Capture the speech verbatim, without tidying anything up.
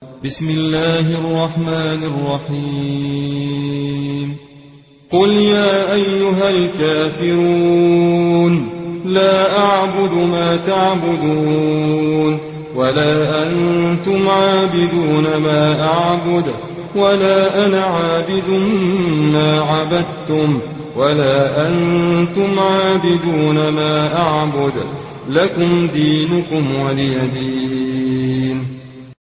بسم الله الرحمن الرحيم قل يا أيها الكافرون لا أعبد ما تعبدون ولا أنتم عابدون ما أعبد ولا أنا عابد ما عبدتم ولا أنتم عابدون ما أعبد لكم دينكم ولي دين.